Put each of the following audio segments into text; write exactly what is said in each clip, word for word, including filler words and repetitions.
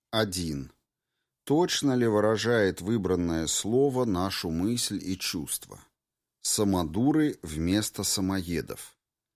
один. Точно ли выражает выбранное слово нашу мысль и чувство? Самодуры вместо самоедов.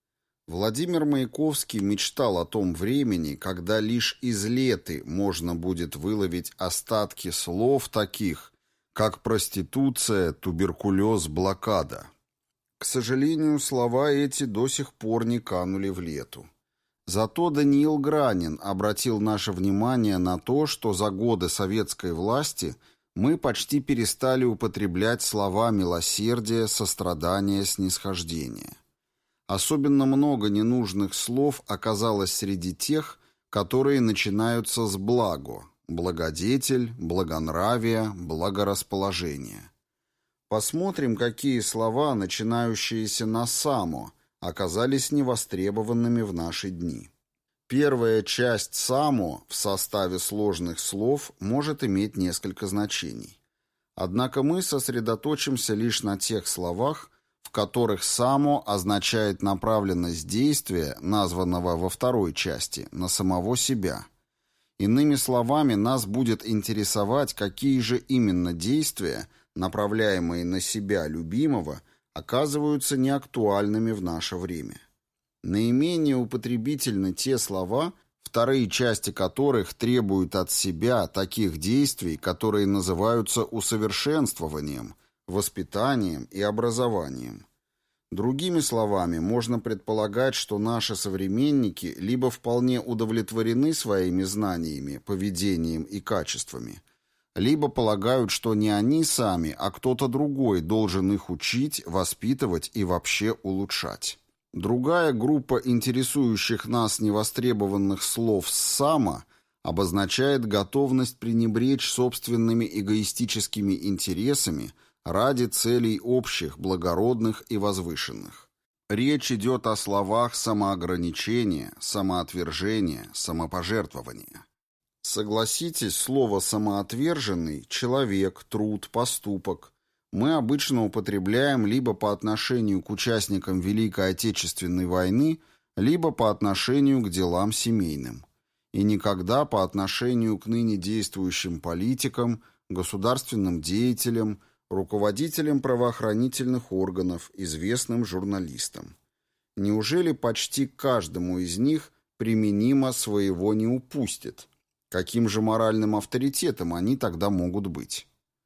Владимир Маяковский мечтал о том времени, когда лишь из леты можно будет выловить остатки слов таких, как проституция, туберкулез, блокада. К сожалению, слова эти до сих пор не канули в лету. Зато Даниил Гранин обратил наше внимание на то, что за годы советской власти мы почти перестали употреблять слова милосердия, сострадания, снисхождения. Особенно много ненужных слов оказалось среди тех, которые начинаются с «благо», «благодетель», «благонравие», «благорасположение». Посмотрим, какие слова, начинающиеся на «само», оказались невостребованными в наши дни. Первая часть «само» в составе сложных слов может иметь несколько значений. Однако мы сосредоточимся лишь на тех словах, в которых «само» означает направленность действия, названного во второй части, на самого себя. Иными словами, нас будет интересовать, какие же именно действия, направляемые на себя любимого, оказываются неактуальными в наше время. Наименее употребительны те слова, вторые части которых требуют от себя таких действий, которые называются усовершенствованием, воспитанием и образованием. Другими словами, можно предполагать, что наши современники либо вполне удовлетворены своими знаниями, поведением и качествами, либо полагают, что не они сами, а кто-то другой должен их учить, воспитывать и вообще улучшать. Другая группа интересующих нас невостребованных слов «само» обозначает готовность пренебречь собственными эгоистическими интересами ради целей общих, благородных и возвышенных. Речь идет о словах самоограничения, самоотвержения, самопожертвования. Согласитесь, слово «самоотверженный» — человек, труд, поступок — мы обычно употребляем либо по отношению к участникам Великой Отечественной войны, либо по отношению к делам семейным. И никогда по отношению к ныне действующим политикам, государственным деятелям, руководителям правоохранительных органов, известным журналистам. Неужели почти каждому из них применимо «своего не упустит»? Каким же моральным авторитетом они тогда могут быть?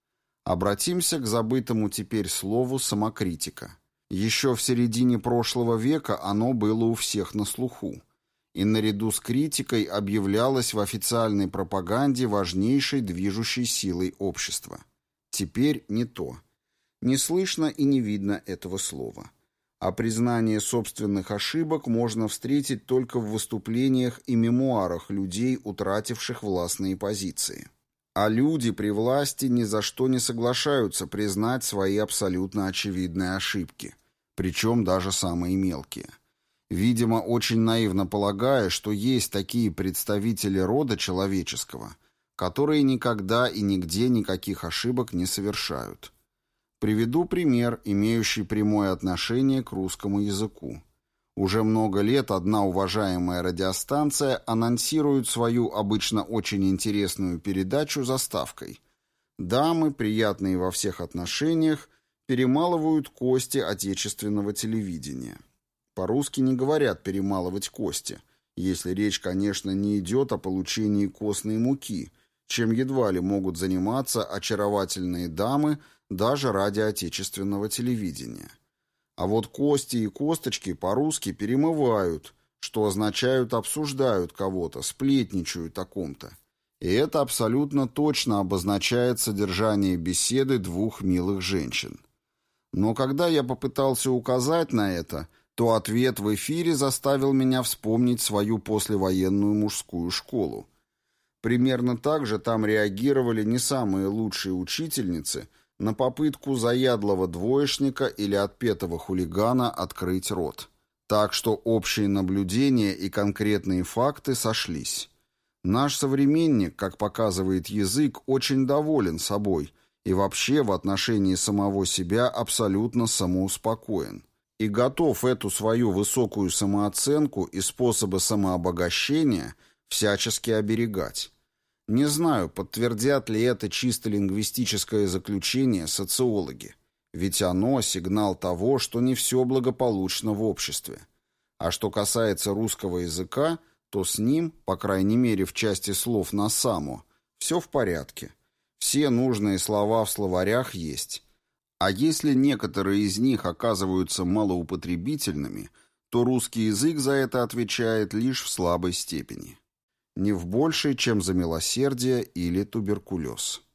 Обратимся к забытому теперь слову «самокритика». Еще в середине прошлого века оно было у всех на слуху, и наряду с критикой объявлялось в официальной пропаганде важнейшей движущей силой общества. Теперь не то. Не слышно и не видно этого слова. А признание собственных ошибок можно встретить только в выступлениях и мемуарах людей, утративших властные позиции. А люди при власти ни за что не соглашаются признать свои абсолютно очевидные ошибки, причем даже самые мелкие. Видимо, очень наивно полагая, что есть такие представители рода человеческого, которые никогда и нигде никаких ошибок не совершают. Приведу пример, имеющий прямое отношение к русскому языку. Уже много лет одна уважаемая радиостанция анонсирует свою обычно очень интересную передачу заставкой. Дамы, приятные во всех отношениях, перемалывают кости отечественного телевидения. По-русски не говорят «перемалывать кости», если речь, конечно, не идет о получении костной муки, чем едва ли могут заниматься очаровательные дамы даже ради отечественного телевидения. А вот кости и косточки по-русски перемывают, что означают обсуждают кого-то, сплетничают о ком-то. И это абсолютно точно обозначает содержание беседы двух милых женщин. Но когда я попытался указать на это, то ответ в эфире заставил меня вспомнить свою послевоенную мужскую школу. Примерно так же там реагировали не самые лучшие учительницы на попытку заядлого двоечника или отпетого хулигана открыть рот. Так что общие наблюдения и конкретные факты сошлись. Наш современник, как показывает язык, очень доволен собой и вообще в отношении самого себя абсолютно самоуспокоен. И готов эту свою высокую самооценку и способы самообогащения всячески оберегать. Не знаю, подтвердят ли это чисто лингвистическое заключение социологи, ведь оно сигнал того, что не все благополучно в обществе. А что касается русского языка, то с ним, по крайней мере в части слов на само, все в порядке. Все нужные слова в словарях есть. А если некоторые из них оказываются малоупотребительными, то русский язык за это отвечает лишь в слабой степени. Не в большей, чем за милосердие или туберкулез.